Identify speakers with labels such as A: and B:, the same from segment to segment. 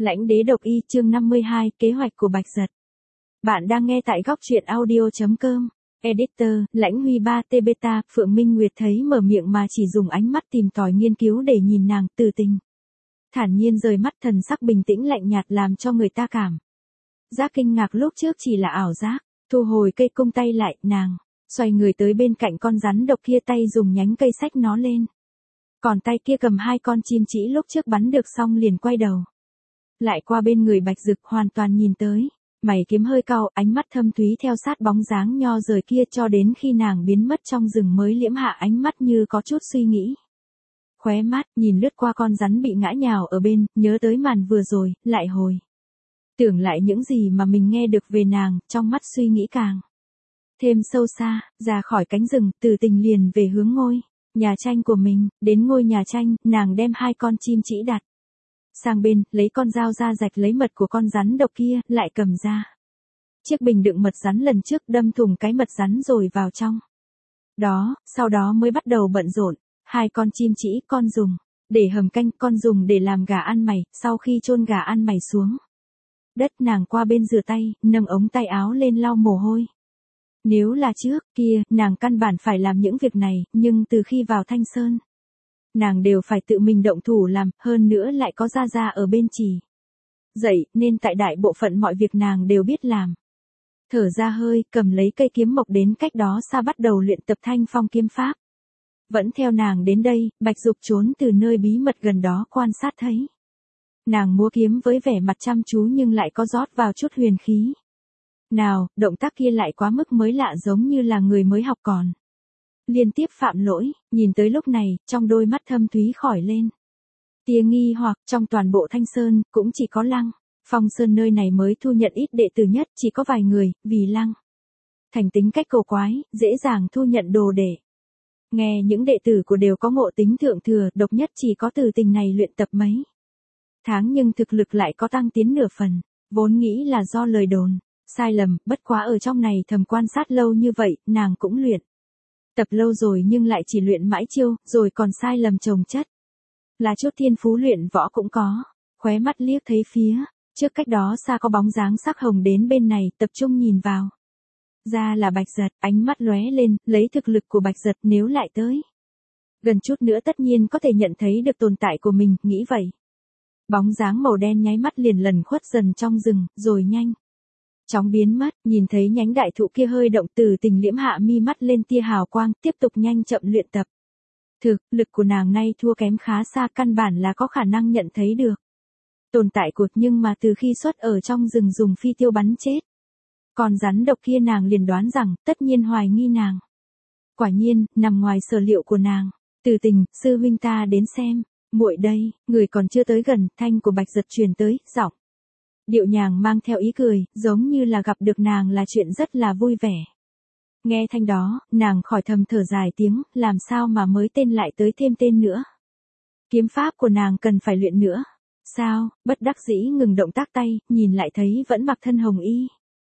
A: Lãnh đế độc y chương 52, kế hoạch của Bạch Giật. Bạn đang nghe tại góc truyện audio.com. Editor, Lãnh Huy 3T Beta, Phượng Minh Nguyệt thấy mở miệng mà chỉ dùng ánh mắt tìm tòi nghiên cứu để nhìn nàng, từ tình. Thản nhiên rời mắt, thần sắc bình tĩnh lạnh nhạt làm cho người ta cảm giác kinh ngạc lúc trước chỉ là ảo giác. Thu hồi cây cung tay lại, nàng xoay người tới bên cạnh con rắn độc kia, tay dùng nhánh cây xách nó lên. Còn tay kia cầm hai con chim chỉ lúc trước bắn được xong liền quay đầu lại qua bên người Bạch Dực, hoàn toàn nhìn tới. Mày kiếm hơi cau, ánh mắt thâm thúy theo sát bóng dáng nho rời kia cho đến khi nàng biến mất trong rừng mới liễm hạ ánh mắt như có chút suy nghĩ. Khóe mắt nhìn lướt qua con rắn bị ngã nhào ở bên, nhớ tới màn vừa rồi, lại hồi tưởng lại những gì mà mình nghe được về nàng, trong mắt suy nghĩ càng thêm sâu xa. Ra khỏi cánh rừng, Từ Tình liền về hướng ngôi nhà tranh của mình. Đến ngôi nhà tranh, nàng đem hai con chim chỉ đặt sang bên, lấy con dao ra rạch lấy mật của con rắn độc kia, lại cầm ra chiếc bình đựng mật rắn lần trước, đâm thủng cái mật rắn rồi vào trong đó, sau đó mới bắt đầu bận rộn. Hai con chim chỉ, con dùng để hầm canh, con dùng để làm gà ăn mày. Sau khi chôn gà ăn mày xuống đất, nàng qua bên rửa tay, nâng ống tay áo lên lau mồ hôi. Nếu là trước kia, nàng căn bản phải làm những việc này, nhưng từ khi vào Thanh Sơn, nàng đều phải tự mình động thủ làm, hơn nữa lại có Gia Gia ở bên chỉ dạy, nên tại đại bộ phận mọi việc nàng đều biết làm. Thở ra hơi, cầm lấy cây kiếm mộc đến cách đó xa bắt đầu luyện tập Thanh Phong kiếm pháp. Vẫn theo nàng đến đây, Bạch Dục trốn từ nơi bí mật gần đó quan sát thấy nàng múa kiếm với vẻ mặt chăm chú nhưng lại có rót vào chút huyền khí. Nào, động tác kia lại quá mức mới lạ, giống như là người mới học còn liên tiếp phạm lỗi. Nhìn tới lúc này, trong đôi mắt thâm thúy khỏi lên tia nghi hoặc. Trong toàn bộ Thanh Sơn, cũng chỉ có Lăng Phong Sơn nơi này mới thu nhận ít đệ tử nhất, chỉ có vài người, vì Lăng Thành tính cách cổ quái, dễ dàng thu nhận đồ đệ. Nghe những đệ tử của đều có ngộ tính thượng thừa, độc nhất chỉ có Từ Tình này luyện tập mấy tháng nhưng thực lực lại có tăng tiến nửa phần. Vốn nghĩ là do lời đồn sai lầm, bất quá ở trong này thầm quan sát lâu như vậy, nàng cũng luyện tập lâu rồi nhưng lại chỉ luyện mãi chiêu, rồi còn sai lầm chồng chất. Là chút thiên phú luyện võ cũng có. Khóe mắt liếc thấy phía trước cách đó xa có bóng dáng sắc hồng đến bên này, tập trung nhìn vào. Ra là Bạch Giật, ánh mắt lóe lên, lấy thực lực của Bạch Giật nếu lại tới gần chút nữa tất nhiên có thể nhận thấy được tồn tại của mình, nghĩ vậy. Bóng dáng màu đen nháy mắt liền lần khuất dần trong rừng, rồi nhanh chóng biến mất. Nhìn thấy nhánh đại thụ kia hơi động, Từ Tình liễm hạ mi mắt lên tia hào quang, tiếp tục nhanh chậm luyện tập. Thực lực của nàng nay thua kém khá xa, căn bản là có khả năng nhận thấy được tồn tại của, nhưng mà từ khi xuất ở trong rừng dùng phi tiêu bắn chết còn rắn độc kia, nàng liền đoán rằng tất nhiên hoài nghi nàng. Quả nhiên, nằm ngoài sở liệu của nàng. Từ Tình, sư huynh ta đến xem muội đây. Người còn chưa tới gần, thanh của Bạch Giật truyền tới, giọng điệu nhàng mang theo ý cười, giống như là gặp được nàng là chuyện rất là vui vẻ. Nghe thanh đó, nàng khỏi thầm thở dài tiếng, làm sao mà mới tên lại tới thêm tên nữa. Kiếm pháp của nàng cần phải luyện nữa. Sao? Bất đắc dĩ ngừng động tác tay, nhìn lại thấy vẫn mặc thân hồng y.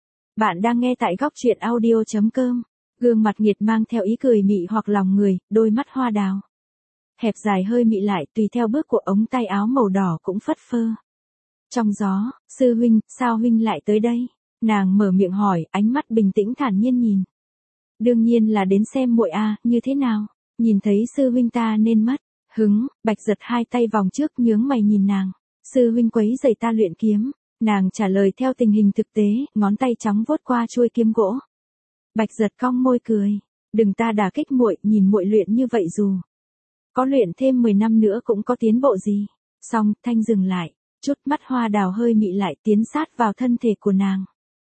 A: Bạn đang nghe tại góc truyện audio.com. Gương mặt nghiệt mang theo ý cười mị hoặc lòng người, đôi mắt hoa đào hẹp dài hơi mị lại, tùy theo bước của ống tay áo màu đỏ cũng phất phơ trong gió. Sư huynh, sao huynh lại tới đây? Nàng mở miệng hỏi, ánh mắt bình tĩnh thản nhiên nhìn. Đương nhiên là đến xem muội a, như thế nào? Nhìn thấy sư huynh ta nên mất hứng. Bạch Giật hai tay vòng trước, nhướng mày nhìn nàng. Sư huynh quấy rầy ta luyện kiếm. Nàng trả lời theo tình hình thực tế, ngón tay trắng vuốt qua chuôi kiếm gỗ. Bạch Giật cong môi cười, đừng ta đả kích muội, nhìn muội luyện như vậy dù có luyện thêm 10 năm nữa cũng có tiến bộ gì. Xong, thanh dừng lại, chút mắt hoa đào hơi mị lại, tiến sát vào thân thể của nàng.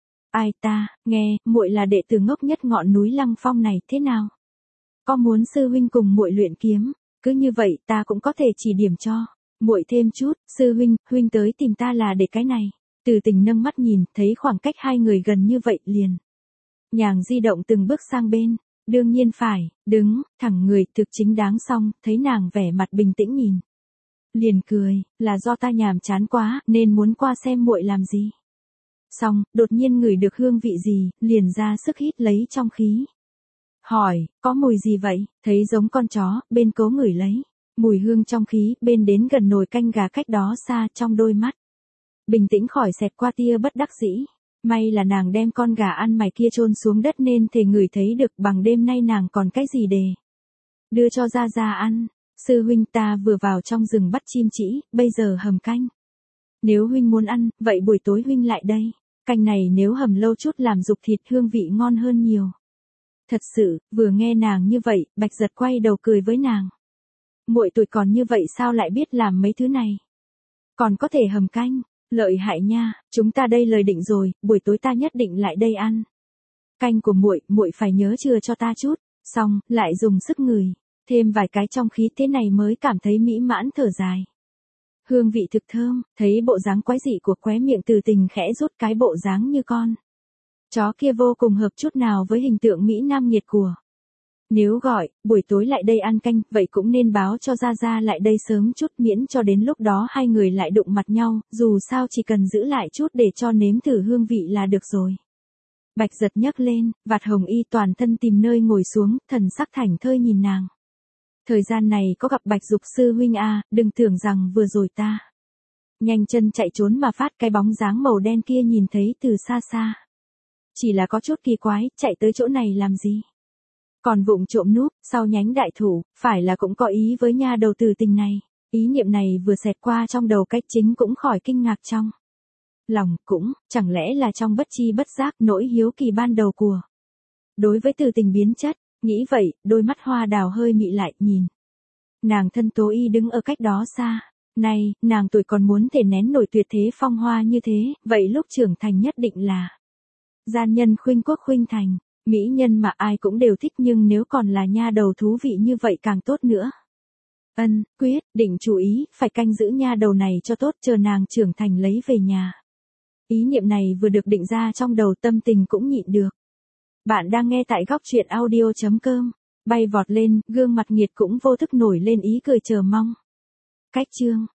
A: Ai ta, nghe, muội là đệ tử ngốc nhất ngọn núi Lăng Phong này, thế nào? Có muốn sư huynh cùng muội luyện kiếm? Cứ như vậy, ta cũng có thể chỉ điểm cho muội thêm chút. Sư huynh, huynh tới tìm ta là để cái này. Từ Tình nâng mắt nhìn, thấy khoảng cách hai người gần như vậy, liền nhàng di động từng bước sang bên. Đương nhiên phải, đứng thẳng người, thực chính đáng. Xong, thấy nàng vẻ mặt bình tĩnh nhìn, liền cười, là do ta nhàm chán quá, nên muốn qua xem muội làm gì. Xong, đột nhiên ngửi được hương vị gì, liền ra sức hít lấy trong khí. Hỏi, có mùi gì vậy? Thấy giống con chó, bên cố ngửi lấy mùi hương trong khí, bên đến gần nồi canh gà cách đó xa, trong đôi mắt Bình tĩnh khỏi xẹt qua tia bất đắc dĩ. May là nàng đem con gà ăn mày kia chôn xuống đất nên thể người thấy được, bằng đêm nay nàng còn cái gì để đưa cho Gia Gia ăn. Sư huynh, ta vừa vào trong rừng bắt chim trĩ, bây giờ hầm canh. Nếu huynh muốn ăn, vậy buổi tối huynh lại đây. Canh này nếu hầm lâu chút làm dục thịt hương vị ngon hơn nhiều. Thật sự, vừa nghe nàng như vậy, Bạch Giật quay đầu cười với nàng. Muội tuổi còn như vậy sao lại biết làm mấy thứ này? Còn có thể hầm canh, lợi hại nha, chúng ta đây lời định rồi, buổi tối ta nhất định lại đây ăn. Canh của muội, muội phải nhớ chừa cho ta chút, xong, lại dùng sức ngửi, thêm vài cái trong khí thế này mới cảm thấy mỹ mãn thở dài. Hương vị thực thơm, thấy bộ dáng quái dị của khóe miệng Từ Tình khẽ rút cái bộ dáng như con chó kia vô cùng hợp chút nào với hình tượng Mỹ Nam nghiệt của. Nếu gọi, buổi tối lại đây ăn canh, vậy cũng nên báo cho Gia Gia lại đây sớm chút, miễn cho đến lúc đó hai người lại đụng mặt nhau, dù sao chỉ cần giữ lại chút để cho nếm thử hương vị là được rồi. Bạch Giật nhấc lên, vạt hồng y toàn thân tìm nơi ngồi xuống, thần sắc thảnh thơi nhìn nàng. Thời gian này có gặp Bạch Dục sư huynh à, đừng tưởng rằng vừa rồi ta nhanh chân chạy trốn mà phát cái bóng dáng màu đen kia nhìn thấy từ xa xa. Chỉ là có chút kỳ quái, chạy tới chỗ này làm gì? Còn vụng trộm núp, sau nhánh đại thụ, phải là cũng có ý với nha đầu Từ Tình này. Ý niệm này vừa xẹt qua trong đầu Cách Chính cũng khỏi kinh ngạc trong lòng, cũng, chẳng lẽ là trong bất chi bất giác nỗi hiếu kỳ ban đầu của đối với Từ Tình biến chất, nghĩ vậy, đôi mắt hoa đào hơi mị lại, nhìn. Nàng thân tố y đứng ở cách đó xa. Này, nàng tuổi còn muốn thể nén nổi tuyệt thế phong hoa như thế, vậy lúc trưởng thành nhất định là gian nhân khuynh quốc khuynh thành. Mỹ nhân mà ai cũng đều thích, nhưng nếu còn là nha đầu thú vị như vậy càng tốt nữa. Quyết định chú ý, phải canh giữ nha đầu này cho tốt, chờ nàng trưởng thành lấy về nhà. Ý niệm này vừa được định ra trong đầu, tâm tình cũng nhịn được. Bạn đang nghe tại góc truyện audio.com. Bay vọt lên, gương mặt Nghiệt cũng vô thức nổi lên ý cười chờ mong. Cách chương